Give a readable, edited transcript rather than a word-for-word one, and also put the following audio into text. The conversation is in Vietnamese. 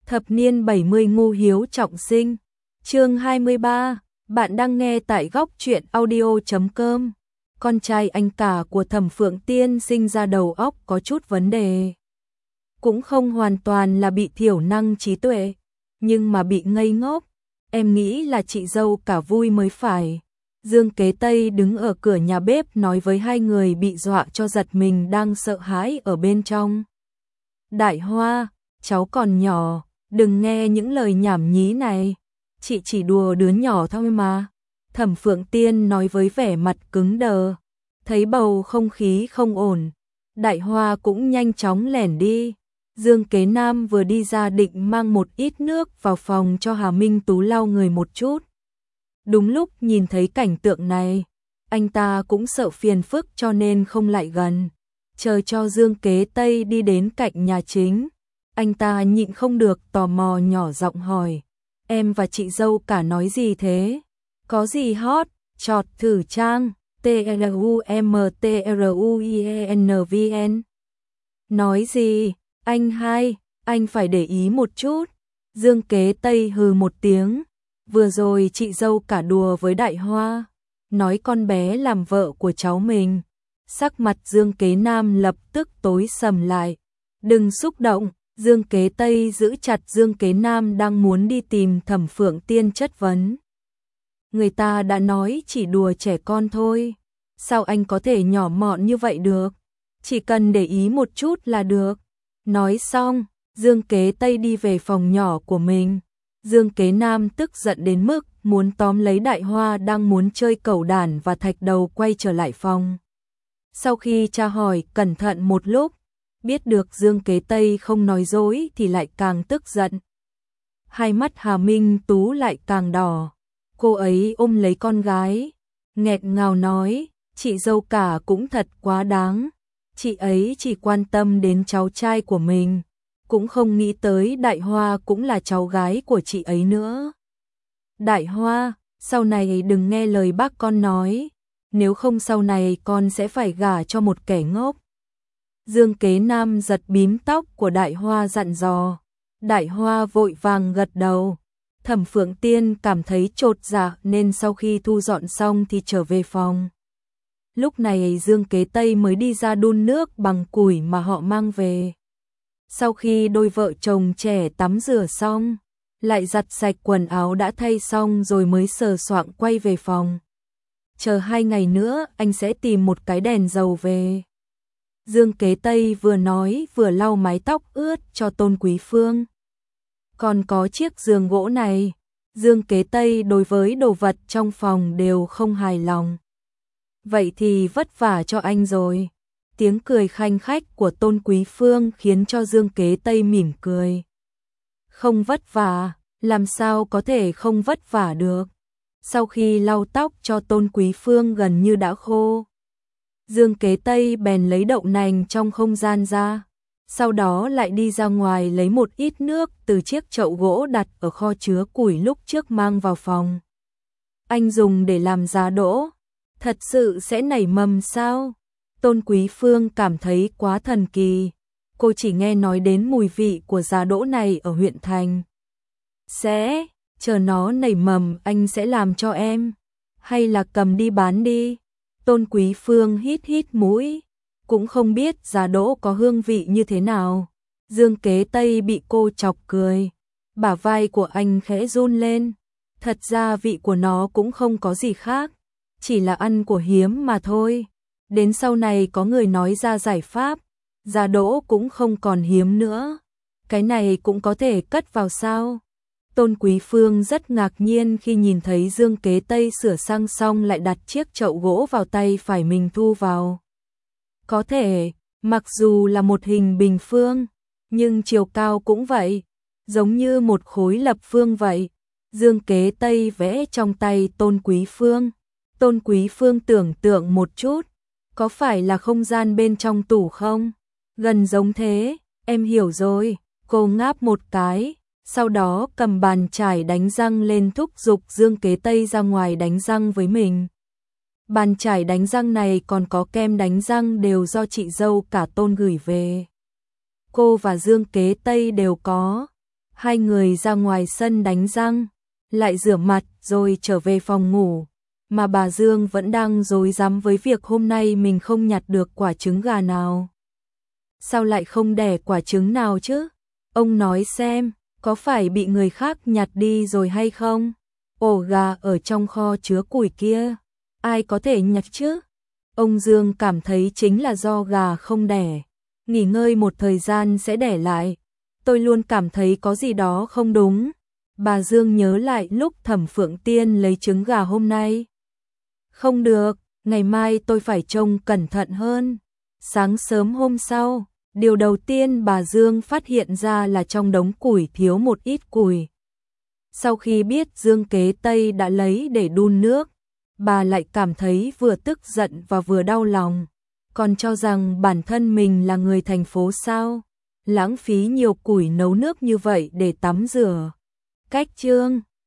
Thập niên 70 ngu hiếu trọng sinh. Chương 23, bạn đang nghe tại góc truyện audio.com. Con trai anh cả của Thẩm Phượng Tiên sinh ra đầu óc có chút vấn đề. Cũng không hoàn toàn là bị thiểu năng trí tuệ, nhưng mà bị ngây ngốc. Em nghĩ là chị dâu cả vui mới phải. Dương Kế Tây đứng ở cửa nhà bếp nói với hai người bị dọa cho giật mình đang sợ hãi ở bên trong. Đại Hoa, cháu còn nhỏ, đừng nghe những lời nhảm nhí này. Chị chỉ đùa đứa nhỏ thôi mà. Thẩm Phượng Tiên nói với vẻ mặt cứng đờ. Thấy bầu không khí không ổn, Đại Hoa cũng nhanh chóng lẻn đi. Dương Kế Nam vừa đi ra định mang một ít nước vào phòng cho Hà Minh Tú lau người một chút. Đúng lúc nhìn thấy cảnh tượng này, anh ta cũng sợ phiền phức cho nên không lại gần. Chờ cho Dương Kế Tây đi đến cạnh nhà chính, anh ta nhịn không được tò mò nhỏ giọng hỏi. Em và chị dâu cả nói gì thế? Có gì hot? Chọt thử trang, TRUMTRUIENVN. Nói gì? Anh hai, anh phải để ý một chút. Dương Kế Tây hừ một tiếng. Vừa rồi chị dâu cả đùa với Đại Hoa, nói con bé làm vợ của cháu mình. Sắc mặt Dương Kế Nam lập tức tối sầm lại. Đừng xúc động. Dương Kế Tây giữ chặt Dương Kế Nam đang muốn đi tìm Thẩm Phượng Tiên chất vấn. Người ta đã nói chỉ đùa trẻ con thôi. Sao anh có thể nhỏ mọn như vậy được? Chỉ cần để ý một chút là được. Nói xong, Dương Kế Tây đi về phòng nhỏ của mình. Dương Kế Nam tức giận đến mức muốn tóm lấy Đại Hoa đang muốn chơi cẩu đản và thạch đầu quay trở lại phòng. Sau khi tra hỏi cẩn thận một lúc, biết được Dương Kế Tây không nói dối thì lại càng tức giận. Hai mắt Hà Minh Tú lại càng đỏ. Cô ấy ôm lấy con gái, nghẹt ngào nói, chị dâu cả cũng thật quá đáng. Chị ấy chỉ quan tâm đến cháu trai của mình, cũng không nghĩ tới Đại Hoa cũng là cháu gái của chị ấy nữa. Đại Hoa, sau này đừng nghe lời bác con nói, nếu không sau này con sẽ phải gả cho một kẻ ngốc. Dương Kế Nam giật bím tóc của Đại Hoa dặn dò. Đại Hoa vội vàng gật đầu. Thẩm Phượng Tiên cảm thấy chột dạ nên sau khi thu dọn xong thì trở về phòng. Lúc này Dương Kế Tây mới đi ra đun nước bằng củi mà họ mang về. Sau khi đôi vợ chồng trẻ tắm rửa xong, lại giặt sạch quần áo đã thay xong rồi mới sờ soạng quay về phòng. Chờ 2 ngày nữa anh sẽ tìm một cái đèn dầu về. Dương Kế Tây vừa nói vừa lau mái tóc ướt cho Tôn Quý Phương. Còn có chiếc giường gỗ này, Dương Kế Tây đối với đồ vật trong phòng đều không hài lòng. Vậy thì vất vả cho anh rồi. Tiếng cười khanh khách của Tôn Quý Phương khiến cho Dương Kế Tây mỉm cười. Không vất vả, làm sao có thể không vất vả được. Sau khi lau tóc cho Tôn Quý Phương gần như đã khô, Dương Kế Tây bèn lấy đậu nành trong không gian ra. Sau đó lại đi ra ngoài lấy một ít nước từ chiếc chậu gỗ đặt ở kho chứa củi lúc trước mang vào phòng. Anh dùng để làm giá đỗ, thật sự sẽ nảy mầm sao? Tôn Quý Phương cảm thấy quá thần kỳ. Cô chỉ nghe nói đến mùi vị của giá đỗ này ở huyện thành. Sẽ, chờ nó nảy mầm anh sẽ làm cho em. Hay là cầm đi bán đi? Tôn Quý Phương hít hít mũi. Cũng không biết giá đỗ có hương vị như thế nào. Dương Kế Tây bị cô chọc cười. Bả vai của anh khẽ run lên. Thật ra vị của nó cũng không có gì khác. Chỉ là ăn của hiếm mà thôi. Đến sau này có người nói ra giải pháp. Giá đỗ cũng không còn hiếm nữa. Cái này cũng có thể cất vào sao? Tôn Quý Phương rất ngạc nhiên khi nhìn thấy Dương Kế Tây sửa sang xong lại đặt chiếc chậu gỗ vào tay phải mình thu vào. Có thể, mặc dù là một hình bình phương, nhưng chiều cao cũng vậy, giống như một khối lập phương vậy. Dương Kế Tây vẽ trong tay Tôn Quý Phương. Tôn Quý Phương tưởng tượng một chút, có phải là không gian bên trong tủ không? Gần giống thế, em hiểu rồi. Cô ngáp một cái, sau đó cầm bàn chải đánh răng lên thúc giục Dương Kế Tây ra ngoài đánh răng với mình. Bàn chải đánh răng này còn có kem đánh răng đều do chị dâu cả Tôn gửi về. Cô và Dương Kế Tây đều có. Hai người ra ngoài sân đánh răng, lại rửa mặt rồi trở về phòng ngủ, mà bà Dương vẫn đang rối rắm với việc hôm nay mình không nhặt được quả trứng gà nào. Sao lại không đẻ quả trứng nào chứ? Ông nói xem, có phải bị người khác nhặt đi rồi hay không? Ổ gà ở trong kho chứa củi kia, ai có thể nhặt chứ? Ông Dương cảm thấy chính là do gà không đẻ, nghỉ ngơi một thời gian sẽ đẻ lại. Tôi luôn cảm thấy có gì đó không đúng. Bà Dương nhớ lại lúc Thẩm Phượng Tiên lấy trứng gà hôm nay. Không được, ngày mai tôi phải trông cẩn thận hơn. Sáng sớm hôm sau, điều đầu tiên bà Dương phát hiện ra là trong đống củi thiếu một ít củi. Sau khi biết Dương Kế Tây đã lấy để đun nước, bà lại cảm thấy vừa tức giận và vừa đau lòng. Còn cho rằng bản thân mình là người thành phố sao? Lãng phí nhiều củi nấu nước như vậy để tắm rửa. Cách chương